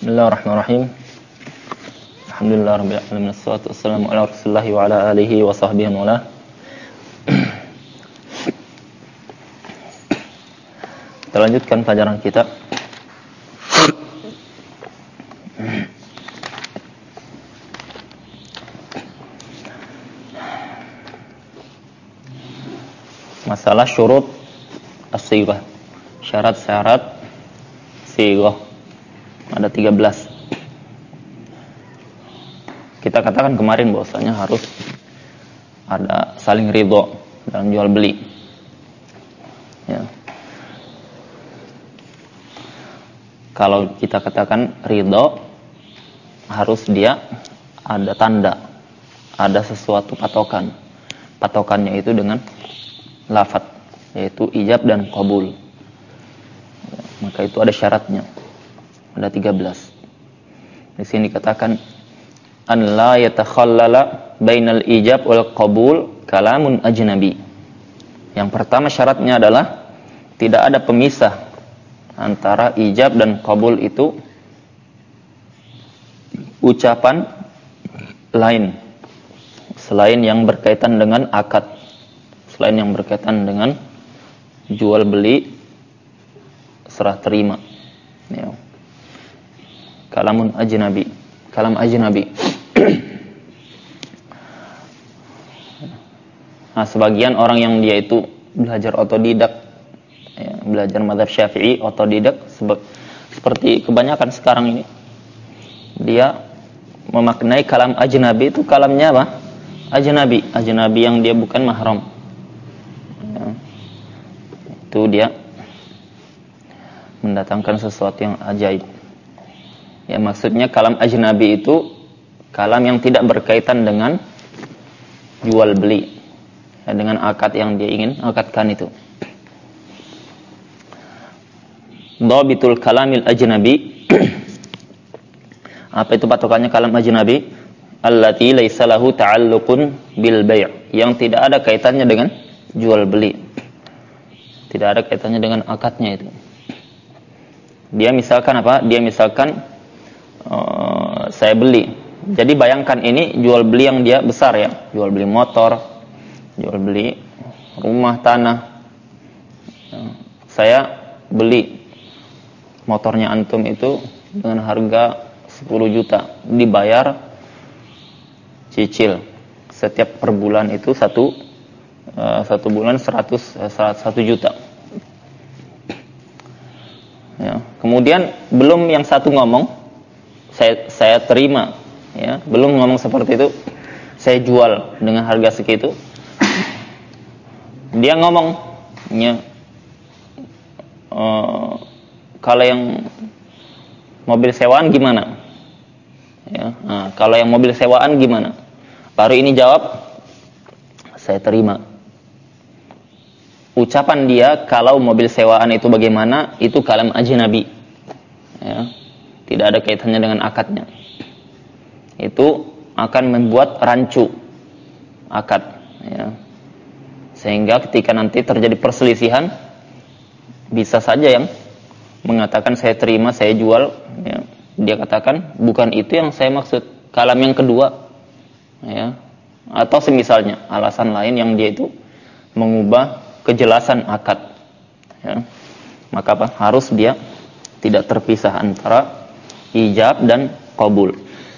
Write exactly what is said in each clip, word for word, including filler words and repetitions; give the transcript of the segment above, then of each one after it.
Bismillahirrahmanirrahim. Alhamdulillah rabbil alamin, wassalatu wassalamu ala Rasulillah wa ala alihi wa sahbihi wa ala. Kita lanjutkan pelajaran kita. Masalah syurut as-sighah. Syarat-syarat sighah. Ada tiga belas. Kita katakan kemarin bahwasanya harus ada saling ridho dalam jual beli. Ya. Kalau kita katakan ridho, harus dia ada tanda, ada sesuatu patokan. Patokannya itu dengan lafadz, yaitu ijab dan qabul. Ya, maka itu ada syaratnya. Ada tiga belas. Di sini dikatakan an la yatakhallala bainal ijab wal qabul kalamun ajnabi. Yang pertama syaratnya adalah tidak ada pemisah antara ijab dan qabul itu ucapan lain selain yang berkaitan dengan akad, selain yang berkaitan dengan jual beli serah terima. Ya. Kalamun ajnabi, kalam ajnabi. Nah, sebagian orang yang dia itu belajar otodidak, ya, belajar mazhab Syafi'i otodidak, sebe- seperti kebanyakan sekarang ini, dia memaknai kalam ajnabi itu kalamnya apa? Ajnabi, ajnabi yang dia bukan mahram. Ya. Itu dia mendatangkan sesuatu yang ajaib. Ya, maksudnya kalam ajnabi itu kalam yang tidak berkaitan dengan jual beli, ya, dengan akad yang dia ingin akadkan itu. Dhabitul kalamil ajnabi. Apa itu patokannya kalam ajnabi? Allati laisa lahu ta'alluqun bil bai', yang tidak ada kaitannya dengan jual beli. Tidak ada kaitannya dengan akadnya itu. Dia misalkan apa? Dia misalkan Uh, saya beli. Jadi bayangkan ini jual beli yang dia besar, ya, jual beli motor, jual beli rumah, tanah. Uh, saya beli motornya antum itu dengan harga sepuluh juta, dibayar cicil setiap per bulan itu satu uh, satu bulan seratus satu juta. Ya. Kemudian belum yang satu ngomong, Saya, saya terima, ya, belum ngomong seperti itu, saya jual dengan harga segitu. Dia ngomong, ya, uh, kalau yang mobil sewaan gimana? Ya, nah, kalau yang mobil sewaan gimana? Baru ini jawab, saya terima. Ucapan dia kalau mobil sewaan itu bagaimana, itu kalam ajnabi, ya. Tidak ada kaitannya dengan akadnya. Itu akan membuat rancu akad, ya. Sehingga ketika nanti terjadi perselisihan, bisa saja yang mengatakan saya terima, saya jual, ya, dia katakan bukan itu yang saya maksud, kalam yang kedua, ya. Atau semisalnya alasan lain yang dia itu mengubah kejelasan akad, ya. Maka apa? Harus dia tidak terpisah antara ijab dan qabul.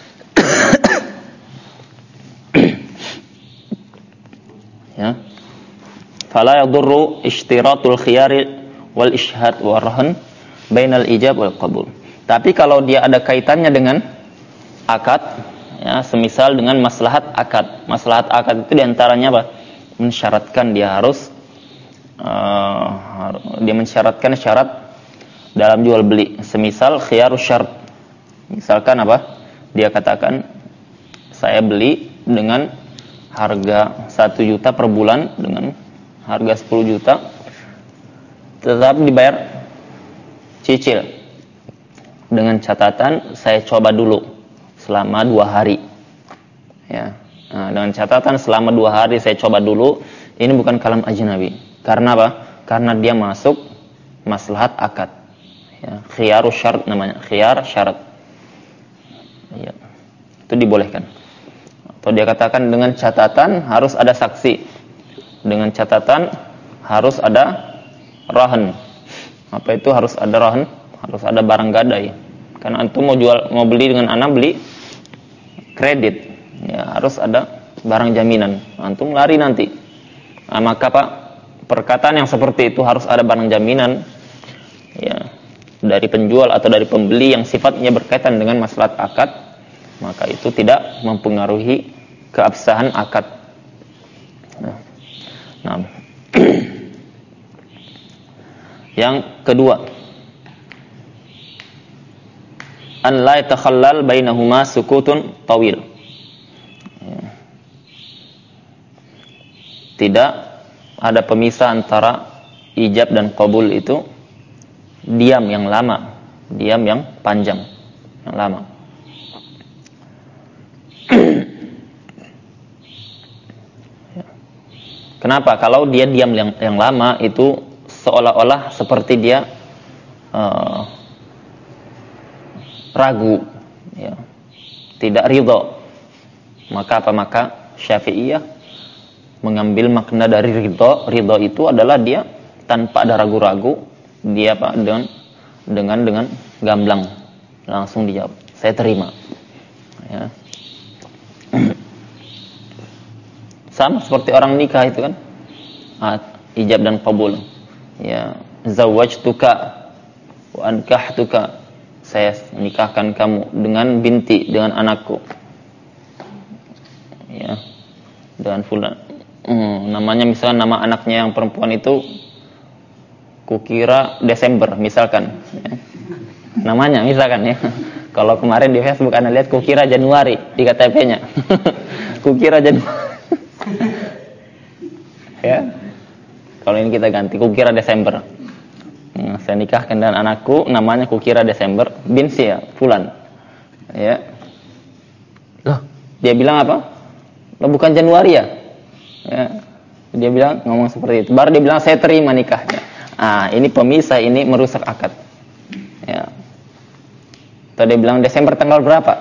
Ya. Fala yadurru ishtiratul khiyar wal ishhad wa rahn bainal ijab wal qabul. Tapi kalau dia ada kaitannya dengan akad, ya, semisal dengan maslahat akad. Maslahat akad itu diantaranya apa? Mensyaratkan dia harus uh, dia mensyaratkan syarat dalam jual beli. Semisal khiyarus syart. Misalkan apa? Dia katakan saya beli dengan harga satu juta per bulan dengan harga sepuluh juta, tetap dibayar cicil dengan catatan saya coba dulu selama dua hari, ya. Nah, dengan catatan selama dua hari saya coba dulu, ini bukan kalam ajnabi. Karena apa? Karena dia masuk maslahat akad, ya. Khiyarus syarat namanya, khiyar syarat. itu dibolehkan. Atau dia katakan dengan catatan harus ada saksi, dengan catatan harus ada rahan. Apa itu harus ada rahan? Harus ada barang gadai. Kan antum mau jual, mau beli dengan anak beli kredit, ya harus ada barang jaminan. Antum lari nanti. Nah, maka Pak, perkataan yang seperti itu harus ada barang jaminan, ya, dari penjual atau dari pembeli yang sifatnya berkaitan dengan maslahat akad, maka itu tidak mempengaruhi keabsahan akad. Nah, nah. Yang kedua, an la yatakhallal bainahuma sukutun tawil. Ya. Tidak ada pemisah antara ijab dan qabul itu diam yang lama, diam yang panjang, yang lama. Kenapa? Kalau dia diam yang, yang lama itu seolah-olah seperti dia uh, ragu, ya, tidak ridho. Maka apa? Maka Syafi'iyah mengambil makna dari ridho. Ridho itu adalah dia tanpa ada ragu-ragu, dia Pak dengan dengan dengan gamblang langsung dijawab, saya terima. Ya. Sama seperti orang nikah itu kan, ijab dan qabul. Ya, zawwajtuka wa ankahtuka, saya nikahkan kamu dengan binti, dengan anakku. Ya, dengan fulan. Hmm, namanya misalkan nama anaknya yang perempuan itu kukira Desember misalkan. Ya. Namanya misalkan ya. Kalau kemarin di Facebook Anda lihat kukira Januari di K T P-nya. Kukira Januari. Ya. Kalau ini kita ganti, kukira Desember. Nah, saya nikahkan dengan anakku, namanya kukira Desember, bin si ya, fulan. Ya. Loh, dia bilang apa? Loh, bukan Januari ya? Ya. Dia bilang ngomong seperti itu. Baru dia bilang saya terima nikahnya. Ah, ini pemisah, ini merusak akad. Ya. Atau dia bilang Desember tanggal berapa?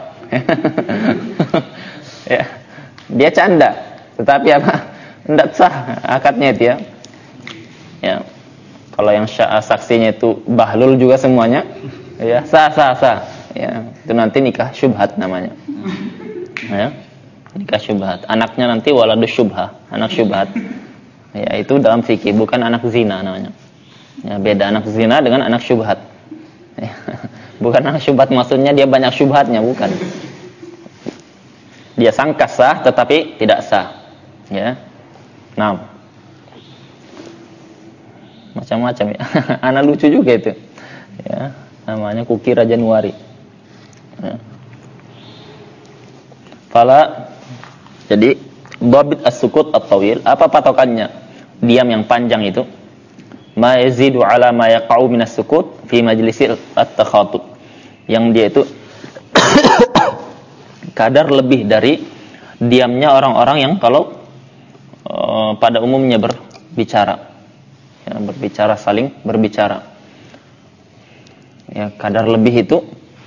Ya. Dia canda, tetapi apa? Tidak sah akadnya itu ya. Ya, kalau yang saksinya itu bahlul juga semuanya, ya sah sah sah. Ya, itu nanti nikah syubhat namanya. Ya, nikah syubhat. Anaknya nanti waladus syubhah, anak syubhat. Ya, itu dalam fikih, bukan anak zina namanya. Ya, beda anak zina dengan anak syubhat. Ya, bukan anak syubhat maksudnya dia banyak syubhatnya, bukan. Dia sangka sah tetapi tidak sah. Ya, nah. Macam-macam ya. Anak lucu juga itu. Ya, namanya kukira Januari. Ya. Fala, jadi dhabit as-sukut at-tawil, apa patokannya? Diam yang panjang itu. Ma yazidu ala ma yaqa'u min as-sukut fi majlisil at-takhatub. Yang dia itu kadar lebih dari diamnya orang-orang yang kalau uh, pada umumnya berbicara. Ya, berbicara, saling berbicara. Ya, kadar lebih itu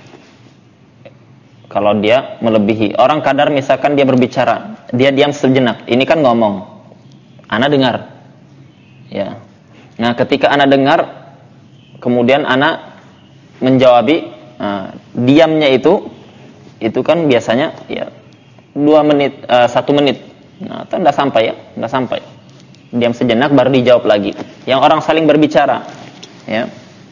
kalau dia melebihi. Orang kadar misalkan dia berbicara, dia diam sejenak. Ini kan ngomong. Ana dengar. Ya. Nah, ketika ana dengar, kemudian ana menjawabi, nah, diamnya itu itu kan biasanya ya dua menit, uh, satu menit. Nah, itu enggak sampai ya, enggak sampai. Diam sejenak baru dijawab lagi. Yang orang saling berbicara, ya.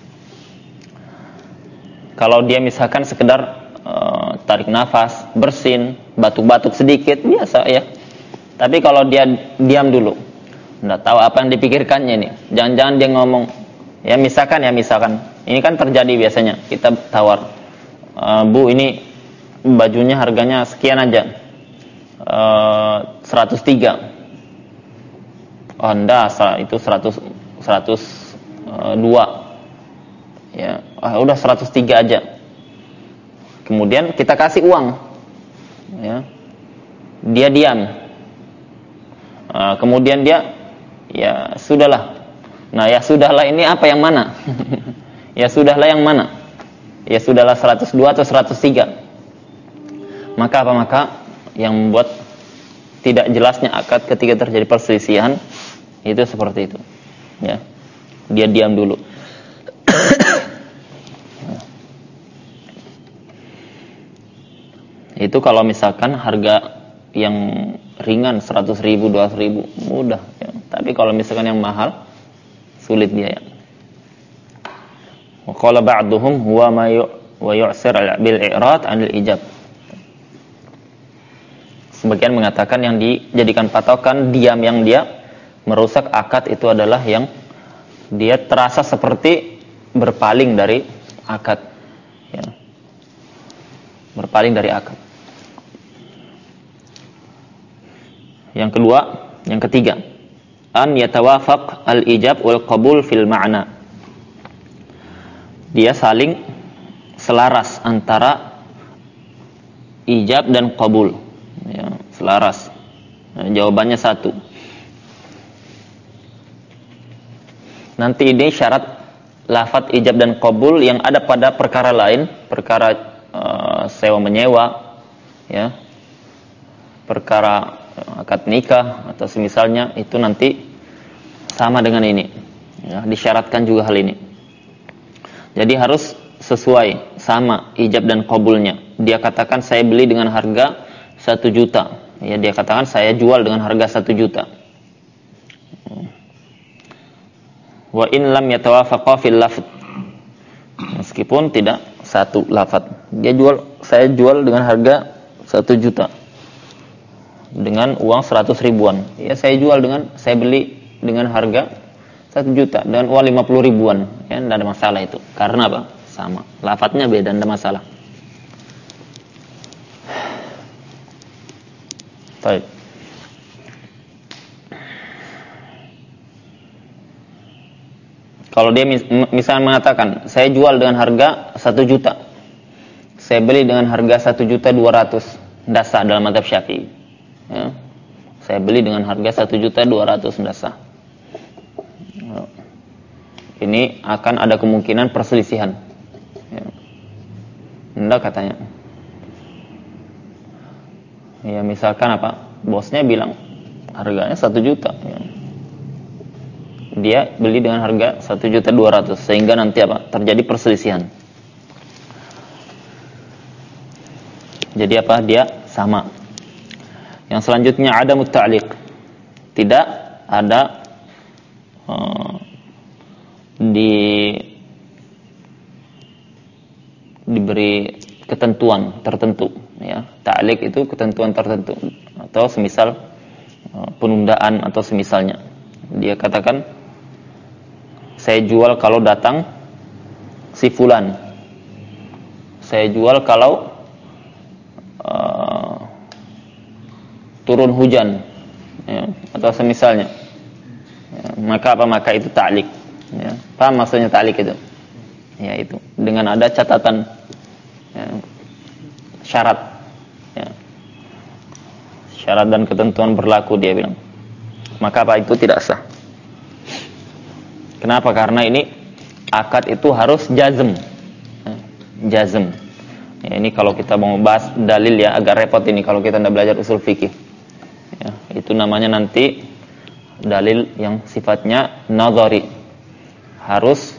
Kalau dia misalkan sekedar uh, tarik nafas, bersin, batuk-batuk sedikit, biasa ya. Tapi kalau dia diam dulu, nggak tahu apa yang dipikirkannya nih. Jangan-jangan dia ngomong, ya misalkan ya misalkan, ini kan terjadi biasanya. Kita tawar, uh, Bu ini bajunya harganya sekian aja, uh, seratus tiga. Oh enggak, itu seratus, seratus dua. Ya, oh, udah seratus tiga aja. Kemudian kita kasih uang. Ya. Dia diam. Uh, kemudian dia ya sudahlah. Nah, ya sudahlah ini apa yang mana? Ya sudahlah yang mana? Ya sudahlah seratus dua atau seratus tiga. Maka apa maka yang membuat tidak jelasnya akad ketika terjadi perselisihan itu seperti itu. Ya. Dia diam dulu. Itu kalau misalkan harga yang ringan seratus ribu, dua ratus ribu mudah ya. Tapi kalau misalkan yang mahal sulit dia ya. Wa qala ba'duhum huwa ma wa yu'sir bil i'rad 'anil ijab. Sebagian mengatakan yang dijadikan patokan diam yang dia merusak akad itu adalah yang dia terasa seperti berpaling dari akad ya. Berpaling dari akad. Yang kedua, yang ketiga, an yatawafaq al-ijab wal qabul fil ma'na. Dia saling selaras antara ijab dan qabul. Ya, selaras. Nah, jawabannya satu. Nanti ini syarat lafadz ijab dan qabul yang ada pada perkara lain, perkara uh, sewa menyewa, ya. Perkara akad nikah atau semisalnya itu nanti sama dengan ini ya, disyaratkan juga hal ini. Jadi harus sesuai sama ijab dan qabulnya. Dia katakan saya beli dengan harga satu juta ya, dia katakan saya jual dengan harga satu juta. Wa in lam yatawafaqa fil lafz, meskipun tidak satu lafaz, dia jual saya jual dengan harga satu juta dengan uang seratus ribuan. Ya saya jual dengan, saya beli dengan harga satu juta dengan uang lima puluh ribuan. Ya tidak ada masalah itu. Karena apa? Sama. Lafadznya beda, tidak ada masalah. Baik. Kalau dia mis misalnya mengatakan, saya jual dengan harga satu juta. Saya beli dengan harga satu juta dua ratus. Tidak sah dalam mazhab Syafi'i. Ya. Saya beli dengan harga satu juta dua ratus ribu sah. Ini akan ada kemungkinan perselisihan. Ya. Enggak katanya. Ya misalkan apa? Bosnya bilang harganya satu juta. Ya. Dia beli dengan harga satu juta dua ratus ribu sehingga nanti apa? Terjadi perselisihan. Jadi apa? Dia sama. Yang selanjutnya ada muta'liq. Tidak ada uh, di diberi ketentuan tertentu ya. Ta'liq itu ketentuan tertentu atau semisal uh, penundaan atau semisalnya. Dia katakan saya jual kalau datang si fulan. Saya jual kalau uh, turun hujan ya, atau semisalnya ya, maka apa maka itu ta'liq ya. Paham maksudnya ta'liq itu ya, itu dengan ada catatan ya, syarat ya. Syarat dan ketentuan berlaku dia bilang, maka apa itu tidak sah. Kenapa? Karena ini akad itu harus jazm ya, jazm ya, ini kalau kita mau bahas dalil ya agak repot ini kalau kita tidak belajar usul fikih. Ya, itu namanya nanti dalil yang sifatnya nazari. Harus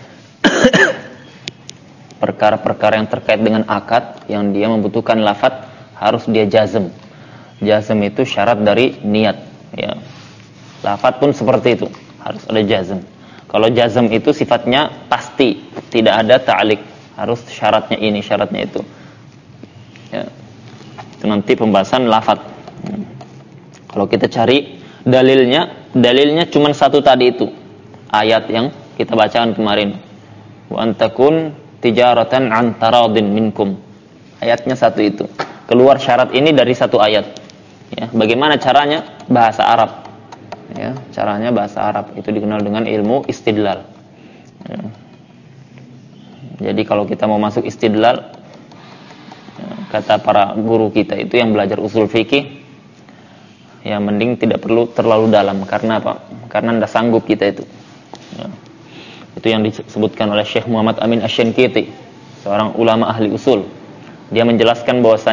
perkara-perkara yang terkait dengan akad yang dia membutuhkan lafadz harus dia jazm. Jazm itu syarat dari niat ya. Lafadz pun seperti itu, harus ada jazm. Kalau jazm itu sifatnya pasti, tidak ada ta'liq, harus syaratnya ini, syaratnya itu. Ya. Itu nanti pembahasan lafadz. Kalau kita cari dalilnya, dalilnya cuma satu tadi itu. Ayat yang kita bacakan kemarin. Wa antakun tijaratan an taradin minkum. Ayatnya satu itu. Keluar syarat ini dari satu ayat. Ya, bagaimana caranya? Bahasa Arab. Ya, caranya bahasa Arab. Itu dikenal dengan ilmu istidlal. Ya. Jadi kalau kita mau masuk istidlal, ya, kata para guru kita itu yang belajar usul fikih, ya mending tidak perlu terlalu dalam. Karena apa? Karena tidak sanggup kita itu ya. Itu yang disebutkan oleh Syekh Muhammad Amin Asy-Syanqiti, seorang ulama ahli usul. Dia menjelaskan bahwasanya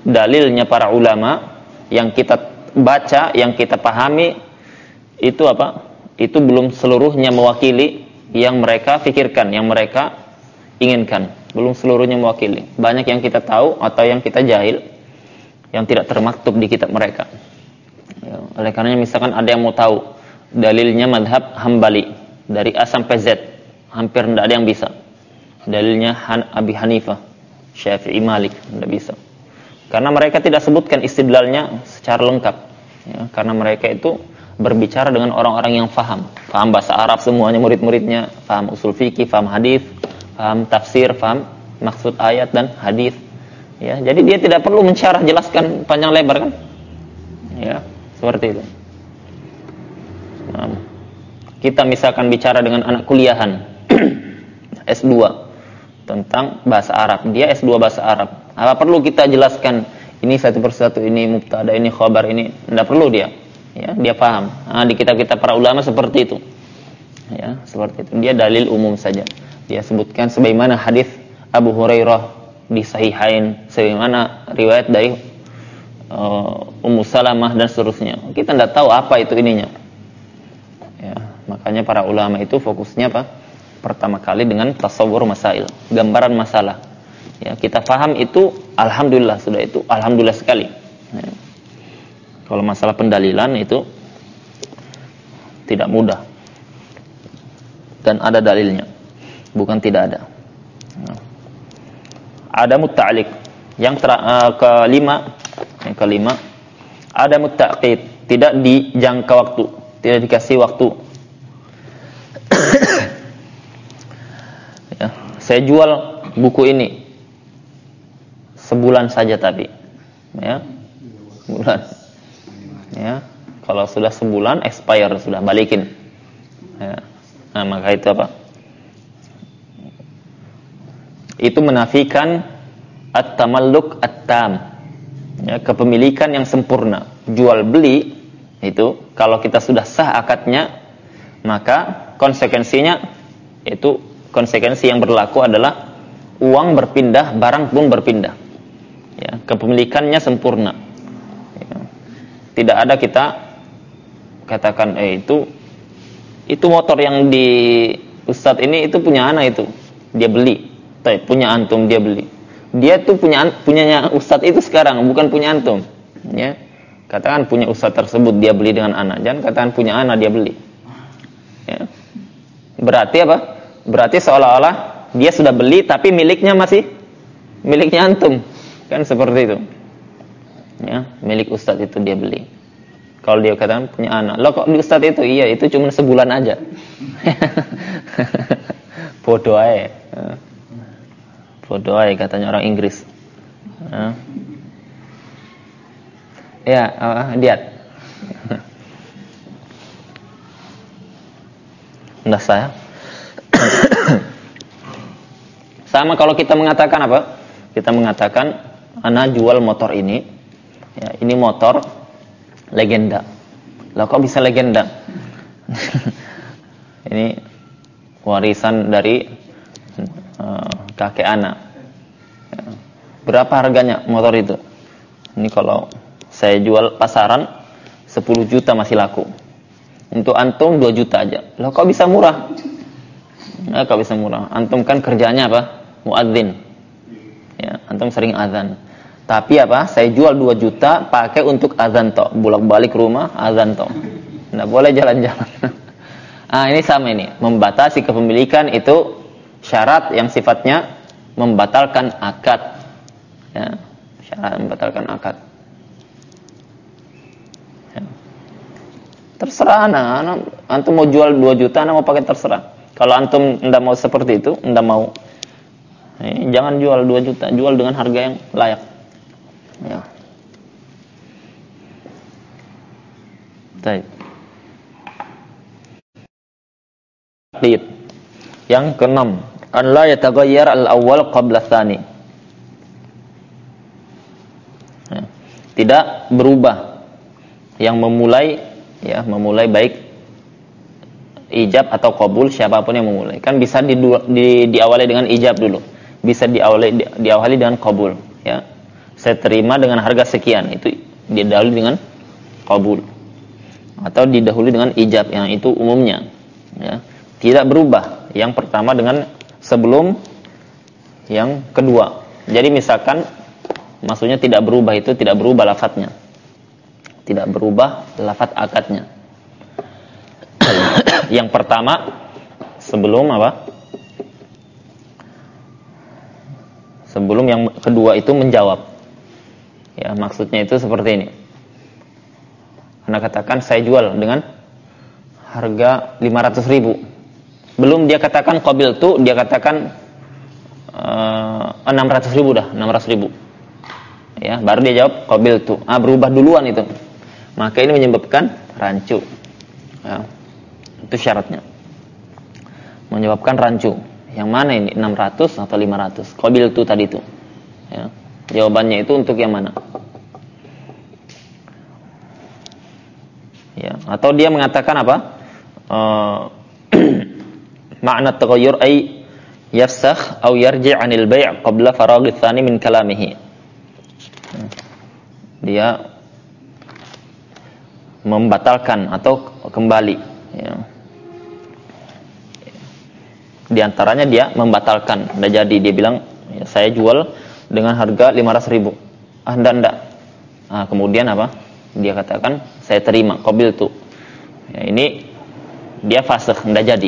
dalilnya para ulama yang kita baca, yang kita pahami itu apa? Itu belum seluruhnya mewakili yang mereka pikirkan, yang mereka inginkan. Belum seluruhnya mewakili. Banyak yang kita tahu atau yang kita jahil, yang tidak termaktub di kitab mereka. Ya, oleh karenanya misalkan ada yang mau tahu dalilnya madhab Hambali dari A sampai Z, hampir tidak ada yang bisa. Dalilnya Han, Abi Hanifah, Syafi'i, Malik, tidak bisa. Karena mereka tidak sebutkan istidlalnya secara lengkap. Ya, karena mereka itu berbicara dengan orang-orang yang faham, faham bahasa Arab semuanya murid-muridnya, faham usul fikih, faham hadis, faham tafsir, faham maksud ayat dan hadis. Ya, jadi dia tidak perlu mensyarah jelaskan panjang lebar kan? Ya, seperti itu. Nah, kita misalkan bicara dengan anak kuliahan S dua tentang bahasa Arab, dia S dua bahasa Arab. Apa perlu kita jelaskan ini satu persatu, ini mubtada, ini khabar, ini tidak perlu dia. Ya, dia paham. Nah, di kitab-kitab para ulama seperti itu. Ya, seperti itu. Dia dalil umum saja. Dia sebutkan sebagaimana hadis Abu Hurairah di Sahihain, sebagaimana riwayat dari uh, Ummu Salamah dan seterusnya. Kita tidak tahu apa itu ininya. Ya, makanya para ulama itu fokusnya apa? Pertama kali dengan tasawwur masail, gambaran masalah. Ya, kita paham itu, alhamdulillah, sudah itu alhamdulillah sekali. Ya. Kalau masalah pendalilan itu tidak mudah. Dan ada dalilnya. Bukan tidak ada. Ya. Ada mutta'liq. Yang ter, uh, kelima, yang kelima, ada mutta'qid, tidak dijangka waktu, tidak dikasih waktu. Ya, saya jual buku ini sebulan saja tapi, ya, bulan, ya, kalau sudah sebulan expire, sudah balikin, ya. Nah, maka itu apa? Itu menafikan at-tamalluk at-tam, ya, kepemilikan yang sempurna. Jual beli itu kalau kita sudah sah akadnya, maka konsekuensinya itu konsekuensi yang berlaku adalah uang berpindah, barang pun berpindah. Ya, kepemilikannya sempurna. Ya. Tidak ada kita katakan eh itu itu motor yang di Ustadz ini itu punya anak itu, dia beli. Tapi punya antum dia beli. Dia tuh punya punyanya Ustadz itu sekarang, bukan punya antum. Ya. Katakan punya Ustadz tersebut dia beli dengan anak, jangan katakan punya anak dia beli. Ya. Berarti apa? Berarti seolah-olah dia sudah beli tapi miliknya masih miliknya antum. Kan seperti itu. Ya, milik Ustadz itu dia beli. Kalau dia katakan punya anak, lo kok di Ustadz itu? Iya, itu cuma sebulan aja. Bodoh aja. Bodoh aja katanya orang Inggris. Ya, uh, lihat. Enggak saya. Sama kalau kita mengatakan apa? Kita mengatakan ana jual motor ini. Ya, ini motor legenda. Lah kok bisa legenda? Ini warisan dari uh, kakek anak. Ya. Berapa harganya motor itu? Ini kalau saya jual pasaran sepuluh juta masih laku. Untuk antum dua juta aja. Lah kok bisa murah? Nah, kok bisa murah? Antum kan kerjanya apa? Muadzin. Ya, antum sering azan. Tapi apa? Saya jual dua juta pakai untuk azan tok. Bolak-balik rumah azan tok. Enggak boleh jalan-jalan. Ah, ini sama ini. Membatasi kepemilikan itu syarat yang sifatnya membatalkan akad. Ya, syarat membatalkan akad. Ya. Terserah anak, anak, antum mau jual dua juta, anak mau pakai terserah. Kalau antum enggak mau seperti itu, enggak mau, eh, jangan jual dua juta, jual dengan harga yang layak. Ya. Baik. Yang keenam, an la yataghayyar al-awwal qabla tsani. Ya. Tidak berubah yang memulai, ya, memulai baik ijab atau qabul, siapapun yang memulai. Kan bisa di, di, diawali dengan ijab dulu, bisa diawali di, diawali dengan qabul, ya. saya terima dengan harga sekian, itu didahului dengan qabul. Atau didahului dengan ijab, yang itu umumnya ya, tidak berubah yang pertama dengan sebelum yang kedua. Jadi misalkan maksudnya tidak berubah itu tidak berubah lafadznya, tidak berubah lafadz akadnya. Yang pertama sebelum apa? Sebelum yang kedua itu menjawab. Ya, maksudnya itu seperti ini. Anda katakan saya jual dengan harga lima ratus ribu. Belum dia katakan qabil tu, dia katakan uh, enam ratus ribu dah, enam ratus ribu. Ya, baru dia jawab qabil tu. Ah, berubah duluan itu. Maka ini menyebabkan rancu. Ya, itu syaratnya. Menyebabkan rancu. Yang mana ini? enam ratus atau lima ratus? Qabil tu tadi itu. Ya. Jawabannya itu untuk yang mana? Ya, atau dia mengatakan apa? Uh, Ma'na taghayyur ay yafsakh aw yarji' 'anil bai' qabla faraghi tsani min kalamihi. Dia membatalkan atau kembali ya. Di antaranya dia membatalkan, tidak jadi, dia bilang ya, saya jual dengan harga lima ratus ribu. Ah, enggak, enggak. Nah, kemudian apa? Dia katakan saya terima, qabil tu. Ya, ini dia fasakh, enggak jadi.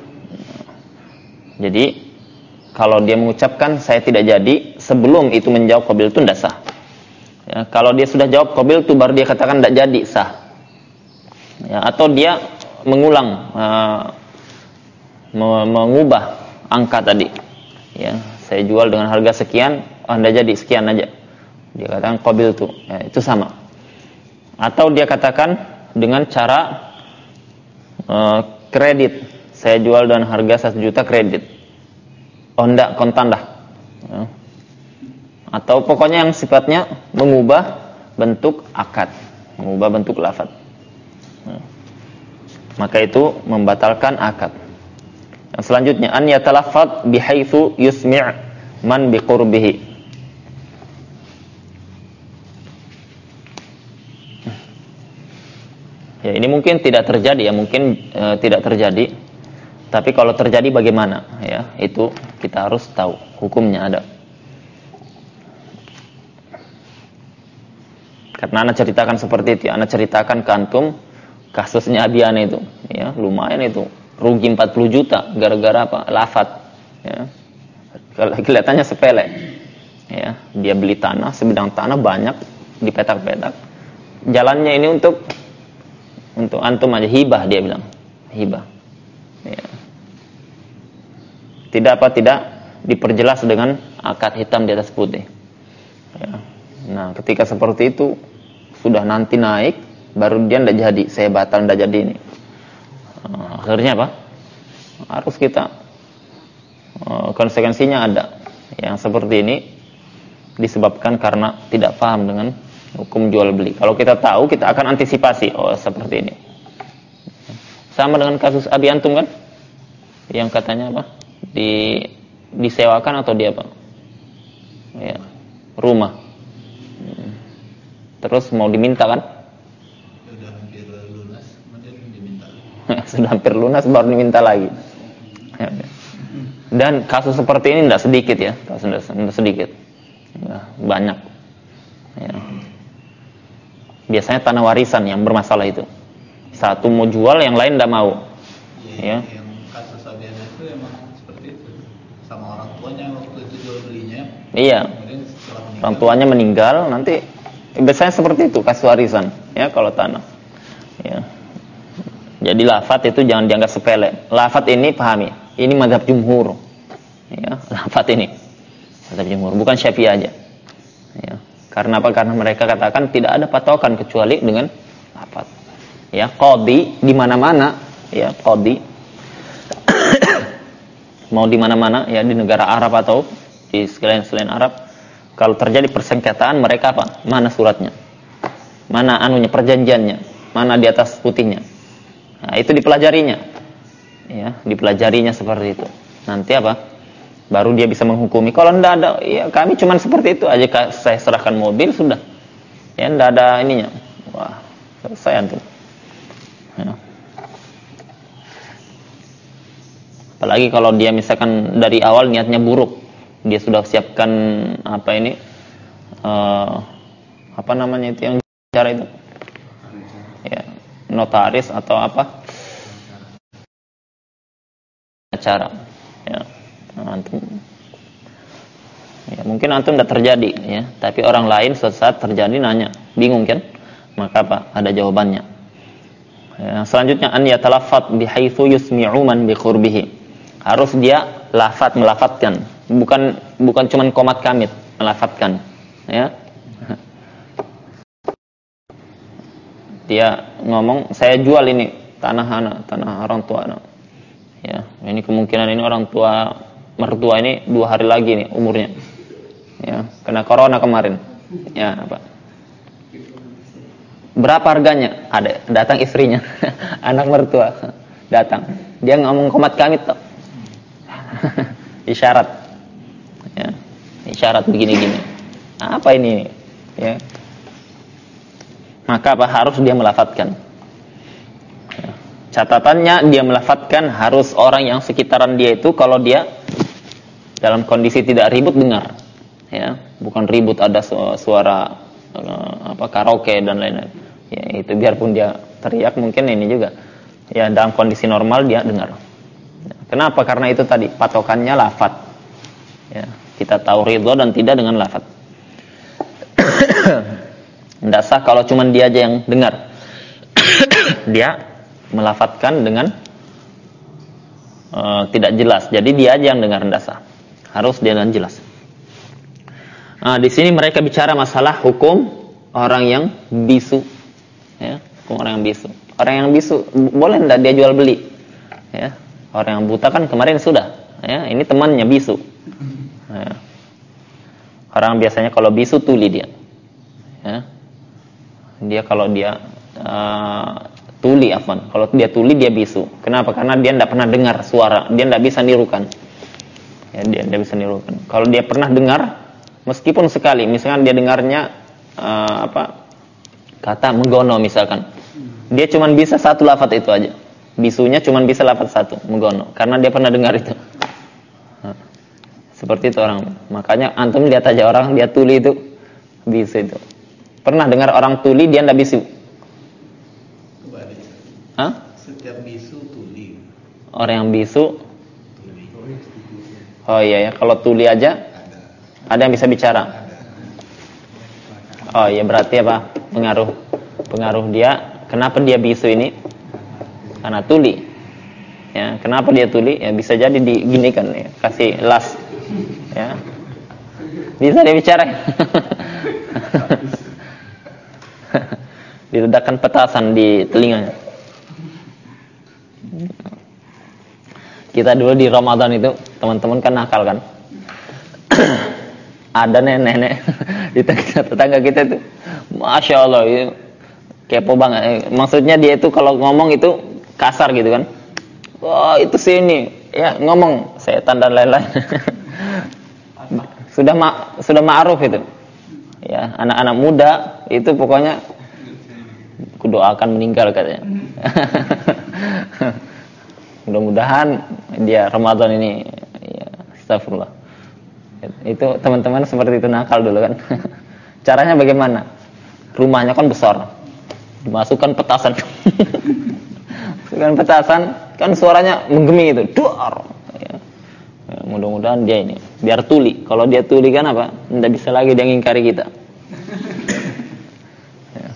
Jadi kalau dia mengucapkan saya tidak jadi sebelum itu menjawab qabil tu, enggak sah. Ya, kalau dia sudah jawab qabil tu baru dia katakan enggak jadi, sah. Ya, atau dia mengulang uh, mengubah angka tadi. Ya, saya jual dengan harga sekian, oh, anda jadi sekian aja. Dia katakan qabil tu, ya, itu sama. Atau dia katakan dengan cara uh, kredit, saya jual dengan harga satu juta kredit. Oh enggak, kontan dah. Ya. Atau pokoknya yang sifatnya mengubah bentuk akad, mengubah bentuk lafaz. Ya. Maka itu membatalkan akad. Yang selanjutnya, an yatalaffaz bihaitsu yusmi' man biqurbihi. Ya, ini mungkin tidak terjadi ya, mungkin e, tidak terjadi. Tapi kalau terjadi bagaimana? Ya, itu kita harus tahu hukumnya ada. Karena Ana ceritakan seperti itu, Ana ceritakan ke antum kasusnya Abiana itu, ya, lumayan itu. Rugi empat puluh juta gara-gara apa? Lafat. Ya. Kelihatannya sepele. Ya, dia beli tanah, sebidang tanah banyak dipetak-petak. Jalannya ini untuk untuk antum aja, hibah dia bilang. Hibah. Ya. Tidak apa tidak diperjelas dengan akad hitam di atas putih. Ya. Nah, ketika seperti itu sudah nanti naik baru dia tidak jadi, saya batal tidak jadi ini. Akhirnya apa? Harus kita uh, konsekuensinya ada. Yang seperti ini disebabkan karena tidak paham dengan hukum jual beli. Kalau kita tahu, kita akan antisipasi. Oh, seperti ini. Sama dengan kasus Abi Antum kan? Yang katanya apa? Di disewakan atau dia apa? Ya, rumah. Terus mau diminta kan? Sudah hampir lunas baru diminta lagi. Ya. Dan kasus seperti ini tidak sedikit ya, tidak sedikit, ya, banyak. Ya. Biasanya tanah warisan yang bermasalah itu. Satu mau jual, yang lain tidak mau. Ya. Ya. Yang kasus Abiana itu emang seperti itu, sama orang tuanya waktu itu jual belinya. Iya. Orang tuanya meninggal, nanti biasanya seperti itu kasus warisan. Ya, kalau tanah. Ya. Jadi lafaz itu jangan dianggap sepele. Lafaz ini pahami. Ini mazhab jumhur. Ya, lafaz ini mazhab jumhur, bukan Syafi'i aja. Ya. Karena apa? Karena mereka katakan tidak ada patokan kecuali dengan lafaz. Ya, qadhi di mana-mana, ya, qadhi mau di mana-mana ya, di negara Arab atau di selain selain Arab, kalau terjadi persengketaan mereka apa? Mana suratnya? Mana anunya, perjanjiannya? Mana di atas putihnya? Nah, itu dipelajarinya. Ya, dipelajarinya seperti itu. Nanti apa? baru dia bisa menghukumi. Kalau tidak ada, ya kami cuma seperti itu aja, saya serahkan mobil sudah. Ya tidak ada ininya. Wah, selesai antum. Ya. Apalagi kalau dia misalkan dari awal niatnya buruk, dia sudah siapkan apa ini, uh, apa namanya itu yang cara itu, ya, notaris atau apa, acara, ya, nah, antum, ya mungkin antum tidak terjadi, ya, tapi orang lain sesaat terjadi nanya, bingung kan, maka apa? Ada jawabannya. Ya, selanjutnya an yatalaffat bihaitsu yusmi'u man biqurbihi. Harus dia lafaz melafatkan, bukan bukan cuman qomat kamit, melafatkan, ya. Dia ngomong, saya jual ini tanah anak, tanah orang tua anak. Ya, ini kemungkinan ini orang tua mertua ini dua hari lagi nih umurnya. Ya, kena corona kemarin. Ya, apa? Berapa harganya? Ada, datang istrinya, anak mertua datang. Dia ngomong qomat kamit tuh. Isyarat, ya, isyarat begini-gini. Apa ini? Ya, maka apa harus dia melafatkan? Ya. Catatannya dia melafatkan harus orang yang sekitaran dia itu kalau dia dalam kondisi tidak ribut dengar, ya, bukan ribut ada suara uh, apa karaoke dan lain-lain. Ya, itu biarpun dia teriak mungkin ini juga. Ya dalam kondisi normal dia dengar. Kenapa? Karena itu tadi patokannya lafaz. Ya, kita tahu ridho dan tidak dengan lafaz. Tidak sah kalau cuma dia aja yang dengar. Dia melafazkan dengan uh, tidak jelas. Jadi dia aja yang dengar, tidak sah. Harus dia dengan jelas. Nah, di sini mereka bicara masalah hukum orang yang bisu. Ya, hukum orang yang bisu. Orang yang bisu boleh tidak dia jual beli? Ya. Orang yang buta kan kemarin sudah, ya, ini temannya bisu. Ya. Orang biasanya kalau bisu tuli dia, ya. Dia kalau dia uh, tuli afan, kalau dia tuli dia bisu. Kenapa? Karena dia tidak pernah dengar suara, dia tidak bisa nirukan. Ya, dia tidak bisa nirukan. Kalau dia pernah dengar, meskipun sekali, misalkan dia dengarnya uh, apa kata menggono misalkan, dia cuma bisa satu lafaz itu aja. Bisunya cuma bisa lafaz satu, menggono, karena dia pernah dengar itu. Nah, seperti itu orang. Makanya antum lihat aja orang dia tuli itu bisu itu. Pernah dengar orang tuli dia tidak bisu? Kebalik. Hah? Setiap bisu tuli. Orang yang bisu Tuli. oh iya ya, kalau tuli aja ada, ada yang bisa bicara. Oh iya, berarti apa? Pengaruh pengaruh dia. Kenapa dia bisu ini? Karena tuli. Ya, kenapa dia tuli? Ya bisa jadi diginikan ya, kasih las. Ya. Bisa dia bicara. Diledakkan petasan di telinganya. Kita dulu di Ramadan itu, teman-teman kan nakal kan? Ada nenek-nenek di tetangga kita itu, Masya Allah, ya, kepo banget. Maksudnya dia itu kalau ngomong itu kasar gitu kan. Wah, itu sini ya ngomong setan dan lain-lain. sudah ma sudah ma'ruf itu. Ya, anak-anak muda itu pokoknya kudoakan meninggal katanya. Mudah-mudahan dia Ramadan ini ya, astagfirullah. Itu teman-teman seperti itu nakal dulu kan. Caranya bagaimana? Rumahnya kan besar. Dimasukkan petasan. Dengan petasan kan suaranya menggemi itu, duar. Ya. Ya, mudah-mudahan dia ini biar tuli. Kalau dia tuli kan apa? Tidak bisa lagi dia ngingkari kita. Ya.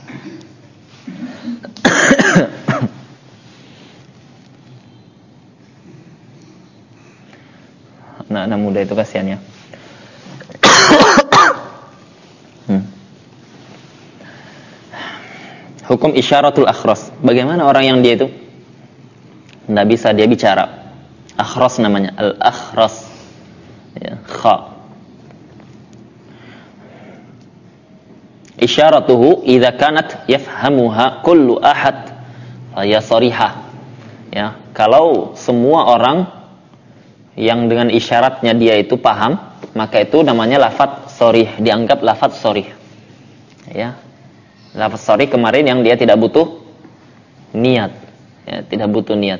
Anak-anak muda itu kasihan ya. hmm. Hukum isyaratul akhras. Bagaimana orang yang dia itu tidak bisa dia bicara? Akhras namanya, al-akhras. Ya, kha. Isyaratuhu idza kanat yafhamuha kullu ahad fa ya sarihah. Ya, kalau semua orang yang dengan isyaratnya dia itu paham, maka itu namanya lafadz sharih, dianggap lafadz sharih. Ya. Lafadz sharih kemarin yang dia tidak butuh niat, ya, tidak butuh niat.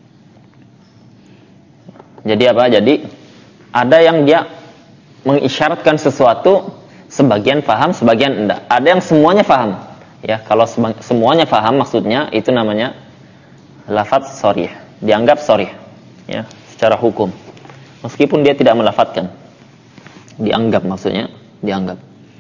Jadi apa? Jadi ada yang dia mengisyaratkan sesuatu, sebagian paham, sebagian enggak. Ada yang semuanya paham. Ya, kalau semuanya paham maksudnya itu namanya lafadz sharih, dianggap sharih, ya, secara hukum. Meskipun dia tidak melafadzkan. Dianggap maksudnya, dianggap.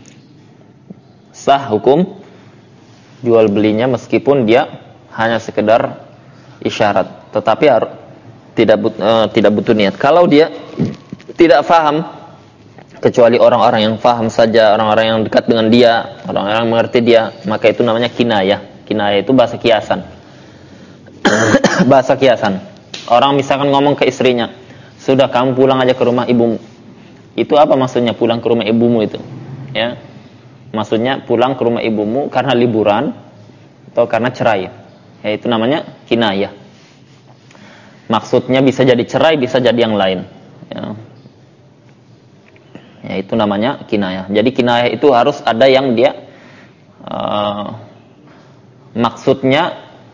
Sah hukum jual belinya meskipun dia hanya sekedar isyarat, tetapi harus tidak but, uh, tidak butuh niat. Kalau dia tidak faham, kecuali orang-orang yang faham saja, orang-orang yang dekat dengan dia, orang-orang yang mengerti dia, maka itu namanya kinayah. Kinayah itu bahasa kiasan. Bahasa kiasan. Orang misalkan ngomong ke istrinya, "Sudah, kamu pulang aja ke rumah ibumu." Itu apa maksudnya pulang ke rumah ibumu itu? Ya. Maksudnya pulang ke rumah ibumu karena liburan atau karena cerai. Ya, itu namanya kinayah. Maksudnya bisa jadi cerai, bisa jadi yang lain. Ya. Ya, itu namanya kinayah. Jadi kinayah itu harus ada yang dia uh, maksudnya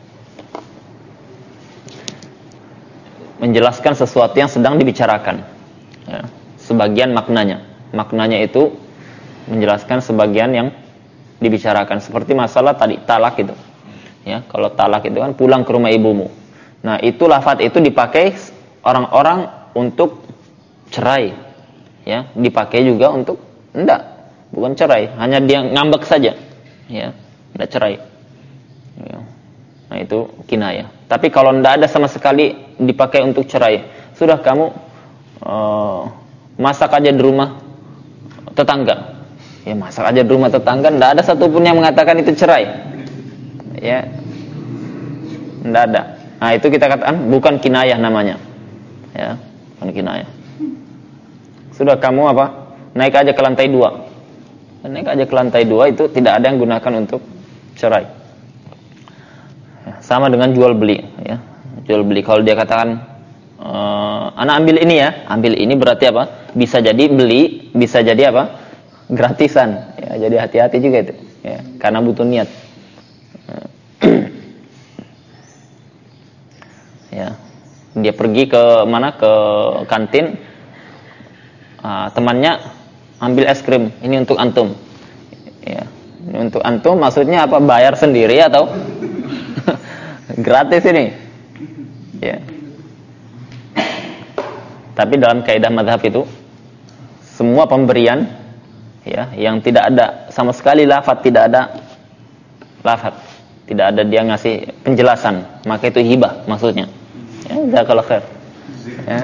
menjelaskan sesuatu yang sedang dibicarakan. Ya. Sebagian maknanya. Maknanya itu menjelaskan sebagian yang dibicarakan. Seperti masalah tadi, talak itu. Ya, kalau talak itu kan pulang ke rumah ibumu. Nah, itu lafaz itu dipakai orang-orang untuk cerai. Ya, dipakai juga untuk enggak, bukan cerai, hanya dia ngambek saja. Ya, enggak cerai. Ya. Nah, itu kinayah. Tapi kalau enggak ada sama sekali dipakai untuk cerai, sudah kamu uh, masak aja di rumah tetangga. Ya, masak aja di rumah tetangga, enggak ada satupun yang mengatakan itu cerai. Ya. Enggak ada. Nah, itu kita katakan bukan kinayah namanya. Ya, bukan kinayah. Sudah kamu apa? Naik aja ke lantai dua. Naik aja ke lantai dua itu tidak ada yang gunakan untuk cerai. Ya, sama dengan jual beli. Ya, jual beli. Kalau dia katakan, e, anak ambil ini ya, ambil ini berarti apa? Bisa jadi beli, bisa jadi apa? Gratisan. Ya, jadi hati-hati juga itu. Ya, karena butuh niat. Ya, dia pergi ke mana, ke kantin, uh, temannya ambil es krim, ini untuk antum. Ya, ini untuk antum maksudnya apa? Bayar sendiri atau gratis ini? Ya. Tapi dalam kaidah mazhab itu semua pemberian, ya, yang tidak ada sama sekali lafaz, tidak ada lafaz, tidak ada dia ngasih penjelasan, maka itu hibah maksudnya. Ya, jazakallahu khair. Ya.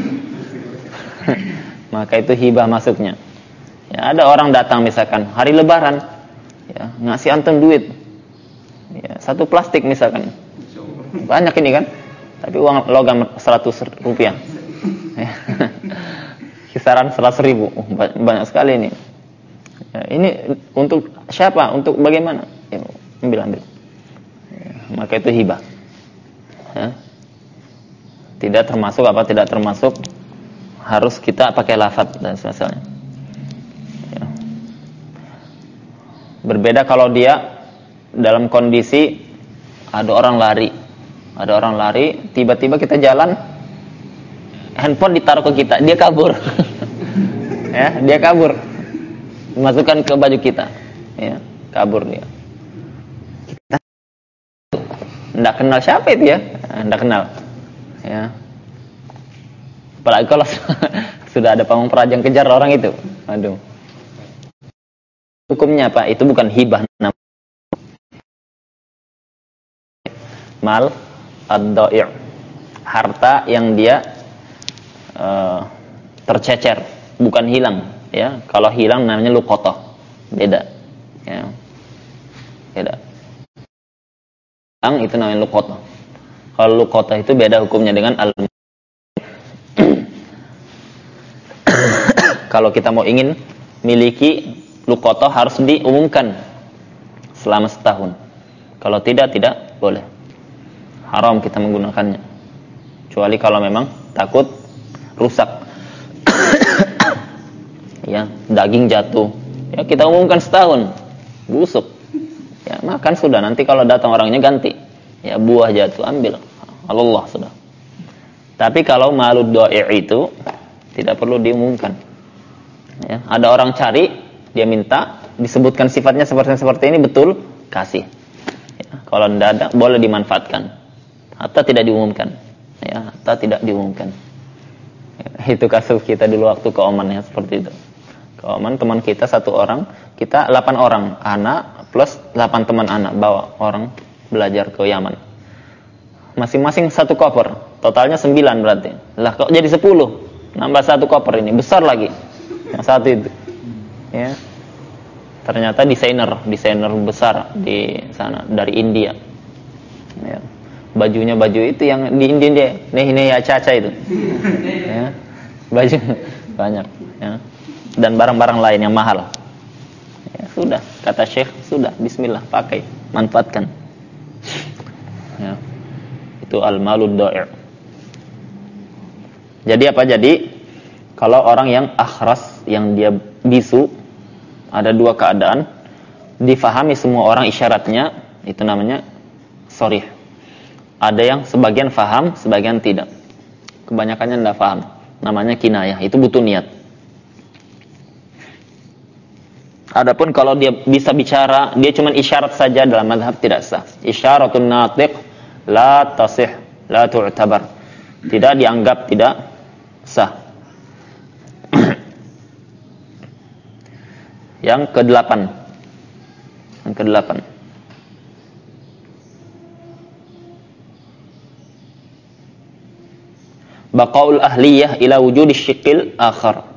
Maka itu hibah masuknya. Ya, ada orang datang misalkan hari lebaran, ya, ngasih antum duit. Ya, satu plastik misalkan. Banyak ini kan? Tapi uang logam seratus rupiah. Ya. Kisaran seratus ribu. Oh, banyak sekali ini. Ya, ini untuk siapa? Untuk bagaimana? Ya, ambil ambil. Ya, maka itu hibah. Ya. Tidak termasuk apa? Tidak termasuk harus kita pakai lafaz dan semisalnya. Ya. Berbeda kalau dia dalam kondisi ada orang lari, ada orang lari, tiba-tiba kita jalan, handphone ditaruh ke kita, dia kabur. Ya, dia kabur, masukkan ke baju kita, ya, kabur dia. Kita nggak kenal siapa itu ya, nggak kenal. Ya. Apalagi kalau sudah ada pamong perajang kejar orang itu. Aduh. Hukumnya apa? Itu bukan hibah. Mal ad-dha'i'. Harta yang dia uh, tercecer, bukan hilang, ya. Kalau hilang namanya luqatah. Beda. Ya. Beda. Hilang itu namanya luqatah. Kalau luqatah itu beda hukumnya dengan al. Kalau kita mau ingin miliki luqatah harus diumumkan selama setahun. Kalau tidak, tidak boleh. Haram kita menggunakannya. Kecuali kalau memang takut rusak. Ya, daging jatuh. Ya, kita umumkan setahun, busuk. Ya, makan sudah, nanti kalau datang orangnya ganti. Ya, buah jatuh, ambil. Allah sudah. Tapi kalau malud dha'i itu tidak perlu diumumkan. Ya, ada orang cari, dia minta, disebutkan sifatnya seperti seperti ini, betul, kasih. Ya, kalau tidak ada, boleh dimanfaatkan. Atau tidak diumumkan. Ya, atau tidak diumumkan. Ya, itu kasus kita dulu waktu ke Oman ya, seperti itu. Ke Oman, teman kita satu orang, kita delapan orang, anak plus delapan teman anak, bawa orang belajar ke Yaman. Masing-masing satu koper, totalnya sembilan berarti. Lah kok jadi sepuluh, nambah satu koper ini, besar lagi. Yang satu itu. Ya. Ternyata desainer, desainer besar di sana, dari India. Ya. Bajunya baju itu yang di India, nih ini ya Caca itu. Ya. Baju banyak, ya. Dan barang-barang lain yang mahal. Ya, sudah, kata Syekh, sudah, bismillah, pakai, manfaatkan. Ya. Itu al-malud dha'i'. Jadi apa? Jadi kalau orang yang akhras, yang dia bisu, ada dua keadaan, difahami semua orang isyaratnya, itu namanya sharih. Ada yang sebagian faham, sebagian tidak. Kebanyakannya tidak faham. Namanya kinayah, itu butuh niat. Adapun kalau dia bisa bicara, dia cuma isyarat saja, dalam mazhab tidak sah. Isyaratun natiq la tasih, la tu'tabar. Tidak dianggap, tidak sah. Yang kedelapan. Yang kedelapan. Baqaul ahliyah ila wujudi syiqil akhar.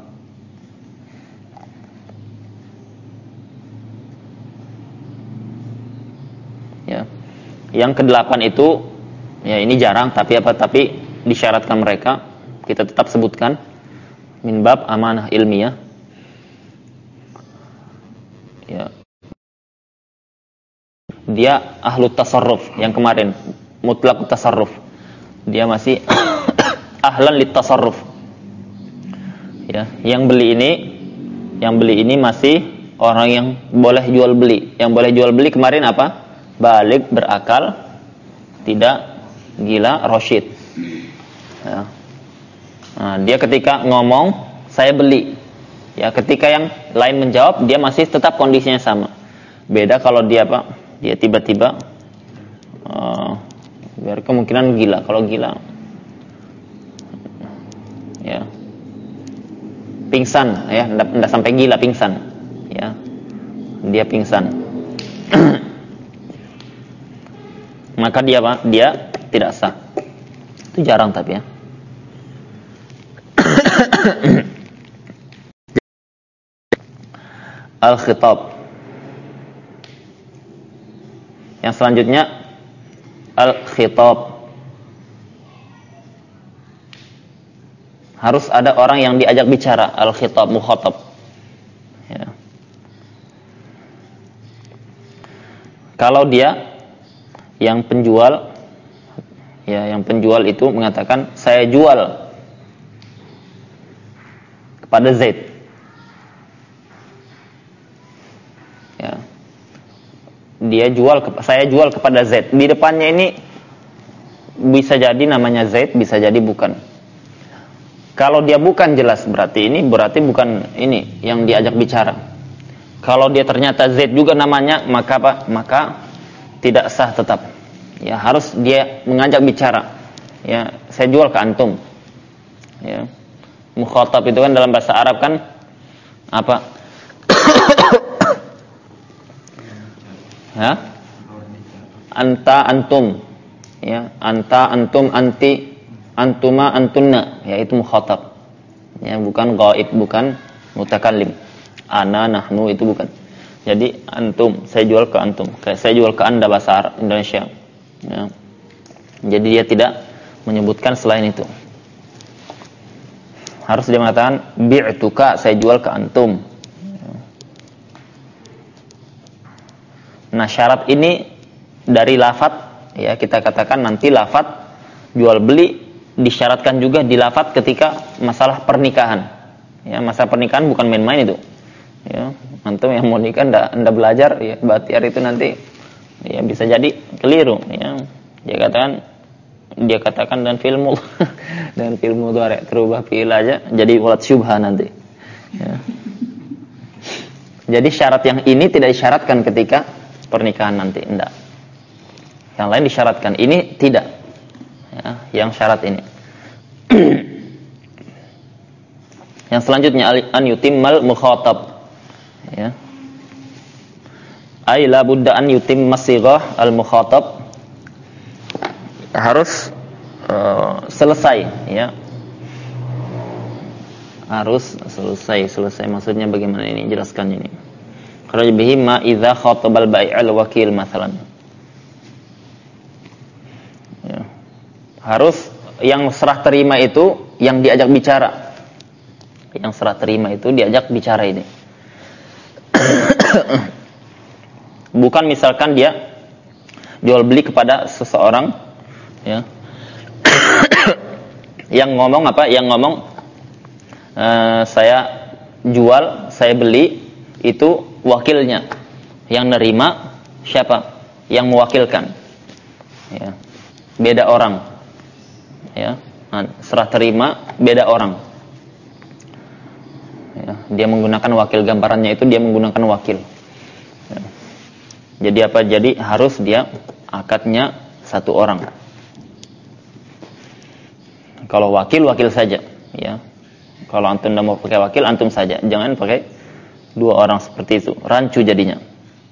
Ya. Yang kedelapan itu, ya ini jarang, tapi apa? Tapi disyaratkan mereka, kita tetap sebutkan min bab amanah ilmiah. Ya. Dia ahlu tasarruf, yang kemarin mutlaq tasarruf. Dia masih ahlan lit tasarruf. Ya, yang beli ini, yang beli ini masih orang yang boleh jual beli. Yang boleh jual beli kemarin apa? Balik, berakal, tidak gila, rasyid. Ya. Nah, dia ketika ngomong, saya beli. Ya, ketika yang lain menjawab, dia masih tetap kondisinya sama. Beda kalau dia apa? Dia tiba-tiba, uh, biar kemungkinan gila. Kalau gila, ya, pingsan, ya, tidak sampai gila, pingsan. Ya, dia pingsan. Maka dia apa? Dia tidak sah. Itu jarang tapi ya. Al-khitab. Yang selanjutnya al-khitab. Harus ada orang yang diajak bicara, al-khitab, mukhatab. Ya. Kalau dia yang penjual, ya, yang penjual itu mengatakan saya jual kepada Zaid. Ya. Dia jual, saya jual kepada Zaid. Di depannya ini bisa jadi namanya Zaid, bisa jadi bukan. Kalau dia bukan, jelas berarti ini berarti bukan ini yang diajak bicara. Kalau dia ternyata Zaid juga namanya, maka apa? Maka tidak sah tetap. Ya, harus dia mengajak bicara. Ya, saya jual ke antum. Ya. Mukhatab itu kan dalam bahasa Arab kan apa? Ya? Anta antum. Ya, anta antum anti antuma antunna, yaitu mukhatab. Ya, bukan ghaib, bukan mutakallim. Ana nahnu itu bukan. Jadi antum, saya jual ke antum. Kayak saya jual ke Anda bahasa Arab Indonesia. Ya. Jadi dia tidak menyebutkan selain itu. Harus dia mengatakan bi'tuka, saya jual ke antum. Nah, syarat ini dari lafaz, ya, kita katakan nanti lafaz jual beli disyaratkan juga di lafadz ketika masalah pernikahan. Ya, masalah pernikahan bukan main-main itu. Ya, antum yang mau nikah ndak ndak belajar ya batiar itu nanti ya bisa jadi keliru ya. Dia katakan dia katakan dan filmu dan filmu itu terubah fi'il aja jadi walat syubha nanti. Ya. Jadi syarat yang ini tidak disyaratkan ketika pernikahan nanti, enggak. Yang lain disyaratkan, ini tidak. Ya, yang syarat ini. Yang selanjutnya an yutimmal mukhatab. Ya. Ay la budda an yutimma sighah al mukhatab. Harus uh, selesai ya. Harus selesai, selesai maksudnya bagaimana ini? Jelaskan ini. Kharaj bihi ma idza khatabal bai'al wakil masalan. Ya. Harus yang serah terima itu yang diajak bicara. Yang serah terima itu diajak bicara ini. Bukan misalkan dia jual beli kepada seseorang ya. Yang ngomong apa? Yang ngomong uh, saya jual, saya beli, itu wakilnya. Yang nerima siapa? Yang mewakilkan. Ya. Beda orang. Ya. Nah, serah terima beda orang. Ya. Dia menggunakan wakil, gambarannya itu dia menggunakan wakil. Ya. Jadi apa? Jadi harus dia akadnya satu orang. Kalau wakil, wakil saja. Ya. Kalau antum tidak mau pakai wakil, antum saja. Jangan pakai dua orang seperti itu. Rancu jadinya.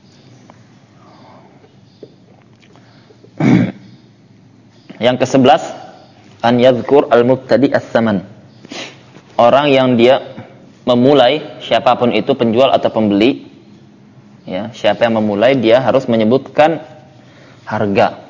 Yang kesebelas, an yadhkur al-mubtadi as-saman. Orang yang dia memulai, siapapun itu penjual atau pembeli, ya, siapa yang memulai dia harus menyebutkan harga.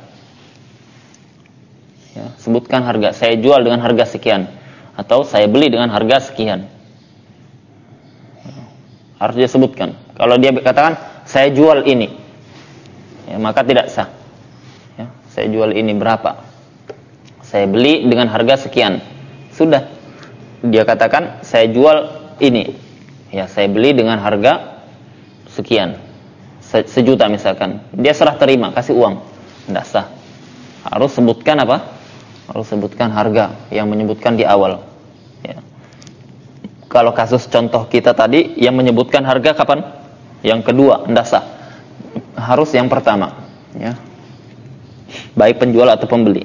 Ya, sebutkan harga. Saya jual dengan harga sekian atau saya beli dengan harga sekian. Ya, harus dia sebutkan. Kalau dia katakan saya jual ini, ya, maka tidak sah. Ya, saya jual ini berapa? Saya beli dengan harga sekian. Sudah. Dia katakan saya jual ini. Ya, saya beli dengan harga sekian. Sejuta misalkan. Dia serah terima, kasih uang. Tidak sah. Harus sebutkan apa? Harus sebutkan harga yang menyebutkan di awal. Ya. Kalau kasus contoh kita tadi yang menyebutkan harga kapan? Yang kedua, tidak sah. Harus yang pertama. Ya. Baik penjual atau pembeli.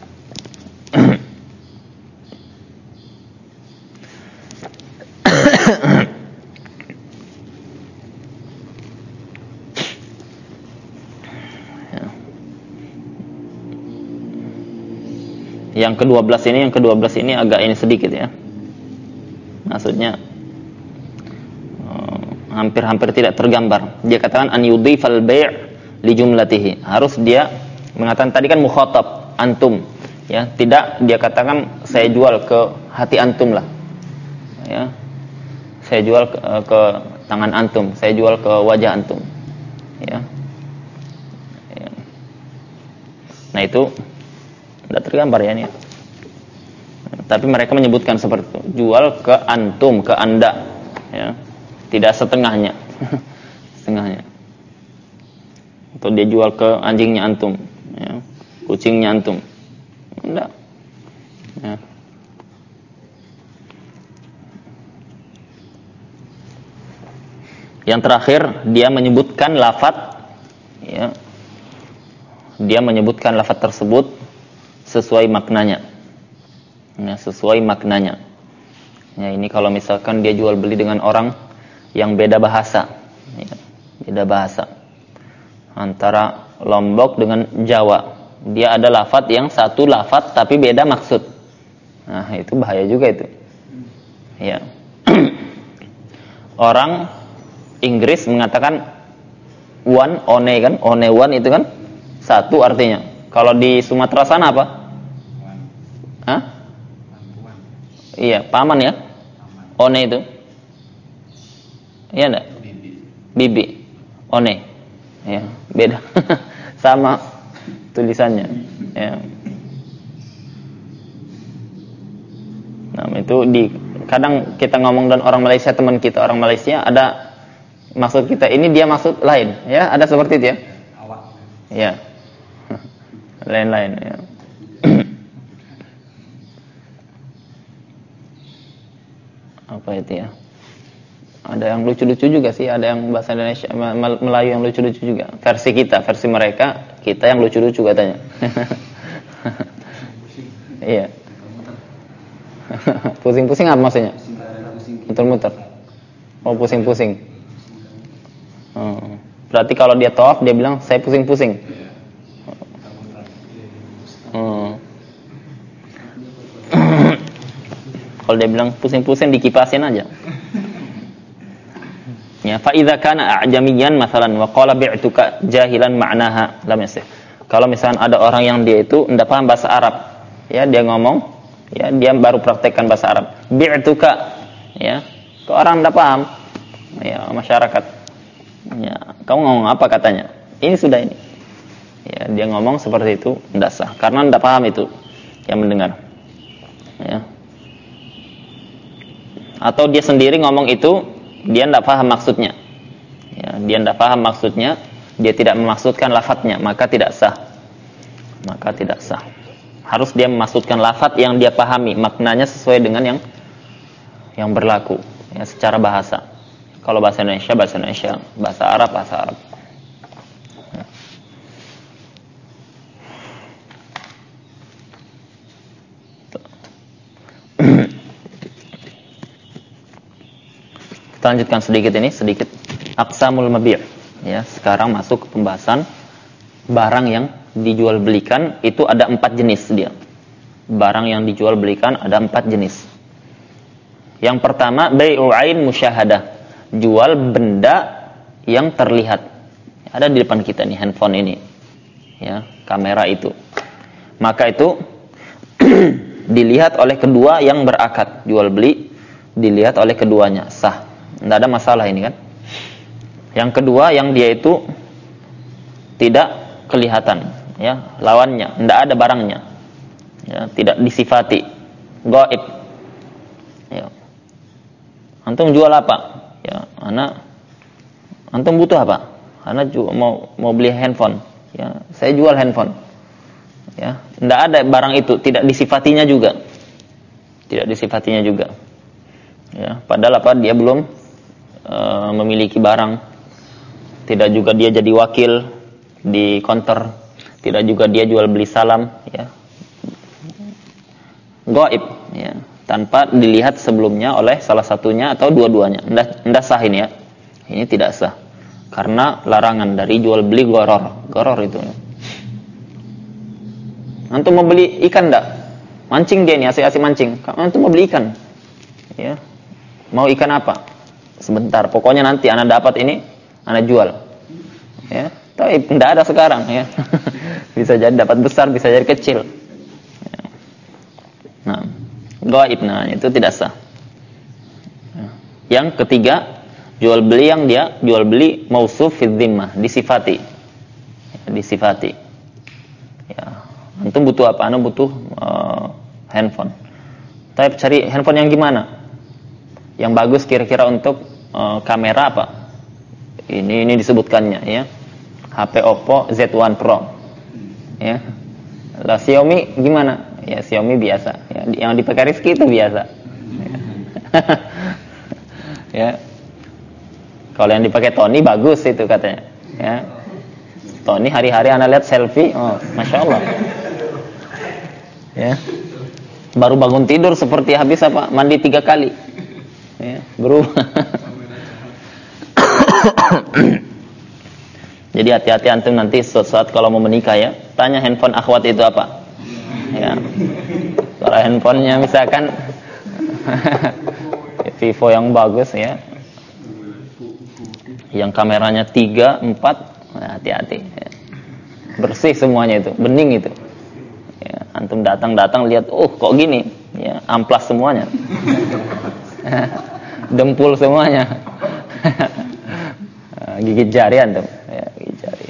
Yang kedua belas ini, yang kedua belas ini agak ini sedikit ya. Maksudnya uh, hampir-hampir tidak tergambar. Dia katakan an yudhifal bai' li jumlatihi. Harus dia mengatakan tadi kan mukhatab antum, ya. Tidak dia katakan saya jual ke hati antum lah. Ya. Saya jual ke, ke tangan antum, saya jual ke wajah antum. Ya. Ya. Nah, itu tidak tergambar ya ini. Tapi mereka menyebutkan seperti itu. Jual ke antum, ke anda. Ya. Tidak setengahnya. Setengahnya. Atau dia jual ke anjingnya antum. Ya. Kucingnya antum. Tidak. Ya. Yang terakhir, dia menyebutkan lafadz. Ya. Dia menyebutkan lafadz tersebut sesuai maknanya. Ya, sesuai maknanya. Ya, ini kalau misalkan dia jual beli dengan orang yang beda bahasa. Ya, beda bahasa. Antara Lombok dengan Jawa. Dia ada lafadz yang satu lafadz tapi beda maksud. Nah, itu bahaya juga itu. Ya. Orang Inggris mengatakan one, one kan? One one itu kan satu artinya. Kalau di Sumatera sana apa? Hah? Iya, paman ya? One itu. Iya enggak? Bibi. Bibi. One. Ya, beda. Sama tulisannya. Ya. Itu di kadang kita ngomong dan orang Malaysia, teman kita orang Malaysia, ada maksud kita ini, dia maksud lain, ya, ada seperti itu ya. Awak. Ya. Lain-lain ya. Apa itu ya? Ada yang lucu-lucu juga sih, ada yang bahasa Indonesia Melayu yang lucu-lucu juga. Versi kita, versi mereka, kita yang lucu-lucu katanya. Iya. Pusing-pusing apa maksudnya? Muter-muter. Oh, pusing-pusing. Oh. Berarti kalau dia tawaf dia bilang saya pusing-pusing. Oh. Kalau dia bilang pusing-pusing dikipasin aja. Ya, fa idza kana a'jamiyan masalan wa qala bi'tuka jahilan ma'naha lam yasih. Kalau misalnya ada orang yang dia itu enggak paham bahasa Arab, ya dia ngomong, ya dia baru praktekkan bahasa Arab. Bi'tuka, ya. Itu orang enggak paham. Ya, masyarakat. Ya, kamu ngomong apa katanya? Ini sudah ini. Ya, dia ngomong seperti itu enggak sah karena enggak paham itu yang mendengar. Ya. Atau dia sendiri ngomong itu, dia tidak paham maksudnya. Ya, dia tidak paham maksudnya, dia tidak memaksudkan lafadznya, maka tidak sah. Maka tidak sah. Harus dia memaksudkan lafadz yang dia pahami, maknanya sesuai dengan yang yang berlaku, ya, secara bahasa. Kalau bahasa Indonesia, bahasa Indonesia, bahasa Arab, bahasa Arab. Ya. Kita lanjutkan sedikit ini, sedikit aqsamul mabi'. Ya, sekarang masuk ke pembahasan barang yang dijual belikan. Itu ada empat jenis dia. Barang yang dijual belikan ada empat jenis. Yang pertama, bai'u ain musyahadah. Jual benda yang terlihat. Ada di depan kita nih handphone ini. Ya, kamera itu. Maka itu dilihat oleh kedua yang berakad. Jual beli dilihat oleh keduanya, sah. Tidak ada masalah ini kan. Yang kedua yang dia itu tidak kelihatan, ya, lawannya, tidak ada barangnya, ya, tidak disifati, gaib. Ya. Antum jual apa? Ya, anak, antum butuh apa? Anak mau mau beli handphone. Ya, saya jual handphone. Ya, tidak ada barang itu, tidak disifatinya juga, tidak disifatinya juga. Ya, padahal apa? Dia belum Uh, memiliki barang, tidak juga dia jadi wakil di counter, tidak juga dia jual beli salam, ya, gaib, ya, tanpa dilihat sebelumnya oleh salah satunya atau dua-duanya. Ndak sah ini ya, ini tidak sah karena larangan dari jual beli goror, goror itu. Antum mau beli ikan ndak? Mancing dia nih, asik-asik mancing. Antum mau beli ikan, ya, mau ikan apa? Sebentar, pokoknya nanti anak dapat ini, anak jual. Ya, tapi tidak ada sekarang ya. Bisa jadi dapat besar, bisa jadi kecil. Ya. Nah, gaib, nah itu tidak sah. Ya. Yang ketiga, jual beli yang dia jual beli mausuf fi dhimmah, disifati. Ya, disifati. Ya, antum butuh apa? Anda butuh uh, handphone. Tapi cari handphone yang gimana? Yang bagus kira-kira untuk uh, kamera apa? Ini ini disebutkannya ya. H P Oppo Z satu Pro. Ya. Lah Xiaomi gimana? Ya Xiaomi biasa. Ya, yang dipakai Rizky itu biasa. Ya. Ya. Kalau yang dipakai Tony bagus itu katanya. Ya. Tony hari-hari anak lihat selfie, oh, masya Allah. Ya. Baru bangun tidur seperti habis apa? Mandi tiga kali. Ya, berubah. Jadi hati-hati antum nanti suatu saat kalau mau menikah ya, tanya handphone akhwat itu apa. Ya. Kalau handphonenya misalkan Vivo yang bagus ya, yang kameranya tiga, empat, nah, hati-hati. Ya. Bersih semuanya itu, bening itu. Ya, antum datang-datang lihat, oh kok gini, ya amplas semuanya. Dempul semuanya. Gigit jari antum, ya, gigit jari.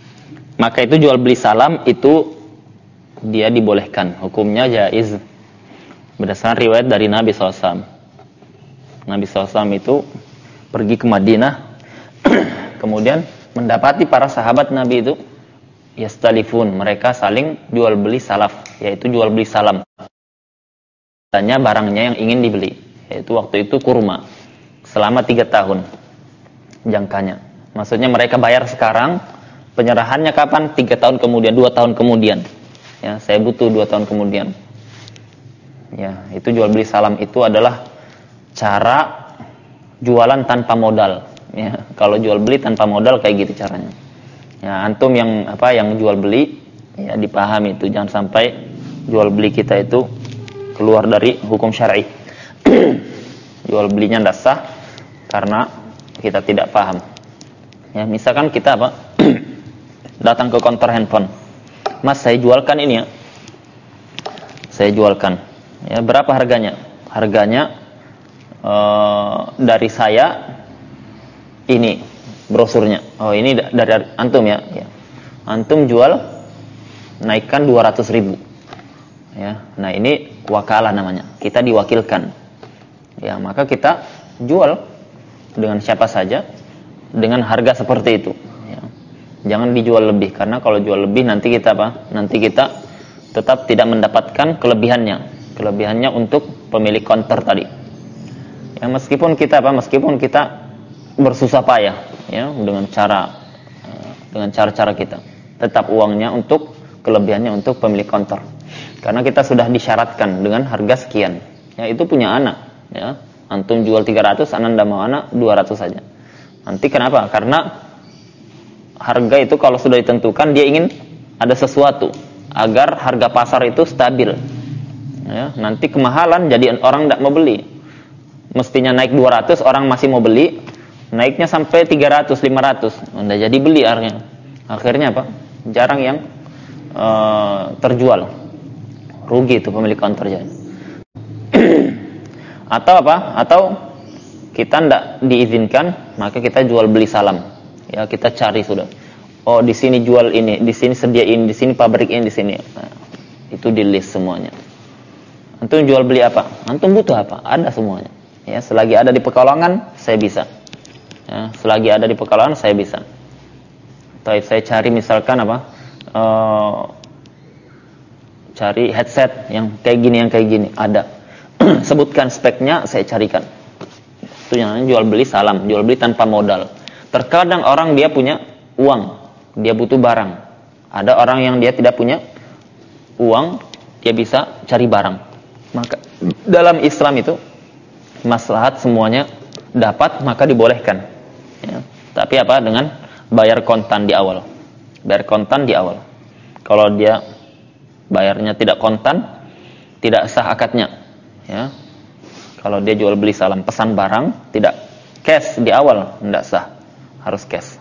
Maka itu jual beli salam itu dia dibolehkan, hukumnya jaiz. Berdasarkan riwayat dari Nabi shallallahu alaihi wasallam. Nabi shallallahu alaihi wasallam itu pergi ke Madinah, kemudian mendapati para sahabat Nabi itu yastalifun, mereka saling jual beli salaf, yaitu jual beli salam. Tanya barangnya yang ingin dibeli, yaitu waktu itu kurma, selama tiga tahun jangkanya. Maksudnya mereka bayar sekarang, penyerahannya kapan? Tiga tahun kemudian, dua tahun kemudian. Ya, saya butuh dua tahun kemudian. Ya, itu jual beli salam itu adalah cara jualan tanpa modal. Ya, kalau jual beli tanpa modal kayak gitu caranya. Ya, antum yang apa yang jual beli ya dipahami itu, jangan sampai jual beli kita itu keluar dari hukum syar'i. Jual belinya tidak sah karena kita tidak paham. Ya, misalkan kita apa? Datang ke konter handphone. Mas, saya jualkan ini ya. Saya jualkan. Ya, berapa harganya? Harganya uh, dari saya ini brosurnya. Oh, ini dari antum ya. Ya. Antum jual naikkan dua ratus ribu. Ya. Nah, ini wakalah namanya. Kita diwakilkan. Ya, maka kita jual dengan siapa saja dengan harga seperti itu. Ya. Jangan dijual lebih, karena kalau jual lebih nanti kita apa? Nanti kita tetap tidak mendapatkan kelebihannya. Kelebihannya untuk pemilik konter tadi. Ya, meskipun kita apa? Meskipun kita bersusah payah, ya, dengan cara dengan cara-cara kita, tetap uangnya untuk kelebihannya untuk pemilik konter. Karena kita sudah disyaratkan dengan harga sekian. Ya, itu punya anak. Ya, antum jual tiga ratus, anak ndak mau anak dua ratus saja. Nanti kenapa? Karena harga itu kalau sudah ditentukan dia ingin ada sesuatu agar harga pasar itu stabil. Ya, nanti kemahalan jadi orang tidak mau beli. Mestinya naik dua ratus, orang masih mau beli, naiknya sampai tiga ratus, lima ratus. Tidak jadi beli akhirnya. Akhirnya apa? Jarang yang uh, terjual. Rugi itu pemilik konter jadi. Atau apa? Atau kita tidak diizinkan, maka kita jual beli salam. Ya, kita cari sudah. Oh, di sini jual ini, di sini sediain, di sini pabrik ini, di sini. Nah, itu di list semuanya. Antum jual beli apa? Antum butuh apa? Ada semuanya. Ya, selagi ada di Pekalongan, saya bisa. Ya, selagi ada di Pekalongan, saya bisa. Atau saya cari misalkan apa? Uh, cari headset yang kayak gini, yang kayak gini, ada. Sebutkan speknya, saya carikan. Itu yang namanya jual beli salam, jual beli tanpa modal. Terkadang orang dia punya uang, dia butuh barang. Ada orang yang dia tidak punya uang, dia bisa cari barang. Maka dalam Islam itu maslahat semuanya dapat, maka dibolehkan. Ya. Tapi apa? Dengan bayar kontan di awal. Bayar kontan di awal. Kalau dia bayarnya tidak kontan, tidak sah akadnya. Ya. Kalau dia jual beli salam pesan barang, tidak cash di awal, tidak sah. Harus cash.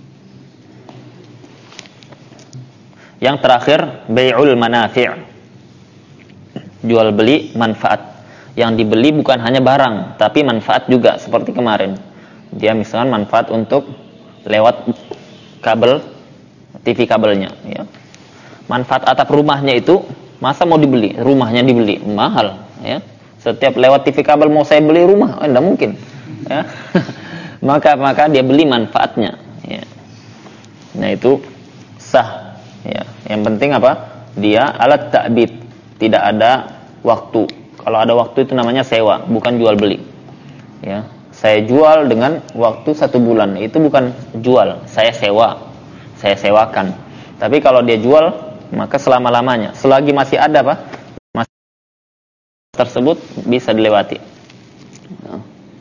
Yang terakhir, bai'ul manafi'. Jual beli manfaat. Yang dibeli bukan hanya barang, tapi manfaat juga, seperti kemarin. Dia misalkan manfaat untuk lewat kabel T V kabelnya, ya. Manfaat atap rumahnya itu masa mau dibeli, rumahnya dibeli, mahal, ya. Setiap lewat T V kabel mau saya beli rumah, oh, enggak mungkin. Ya. maka maka dia beli manfaatnya, ya. Nah, itu sah, ya. Yang penting apa? Dia alat ta'bid. Tidak ada waktu. Kalau ada waktu itu namanya sewa, bukan jual beli. Ya, saya jual dengan waktu satu bulan. Itu bukan jual, saya sewa, saya sewakan. Tapi kalau dia jual, maka selama lamanya, selagi masih ada apa, masih tersebut bisa dilewati. Ya.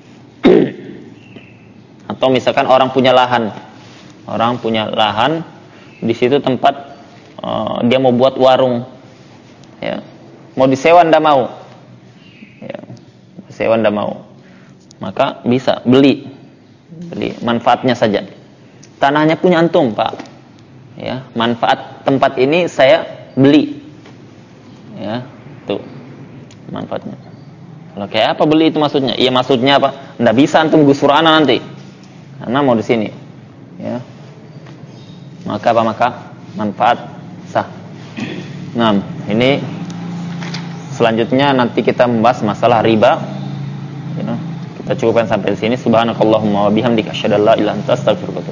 Atau misalkan orang punya lahan, orang punya lahan, di situ tempat uh, dia mau buat warung. Ya. Mau disewa ndak mau, ya, sewa ndak mau, maka bisa beli, beli manfaatnya saja. Tanahnya punya antum, Pak. Ya, manfaat tempat ini saya beli, ya, tuh manfaatnya. Kalau kayak apa beli itu maksudnya? Iya maksudnya apa? Ndak bisa antum gusur ana nanti, karena mau di sini, ya. Maka apa? Maka manfaat sah. Nah, ini selanjutnya nanti kita membahas masalah riba. Ya, kita cukupkan sampai di sini. Subhanakallahumma wa bihamdika asyhadu an la ilaha illa anta astaghfiruka wa atubu ilaik.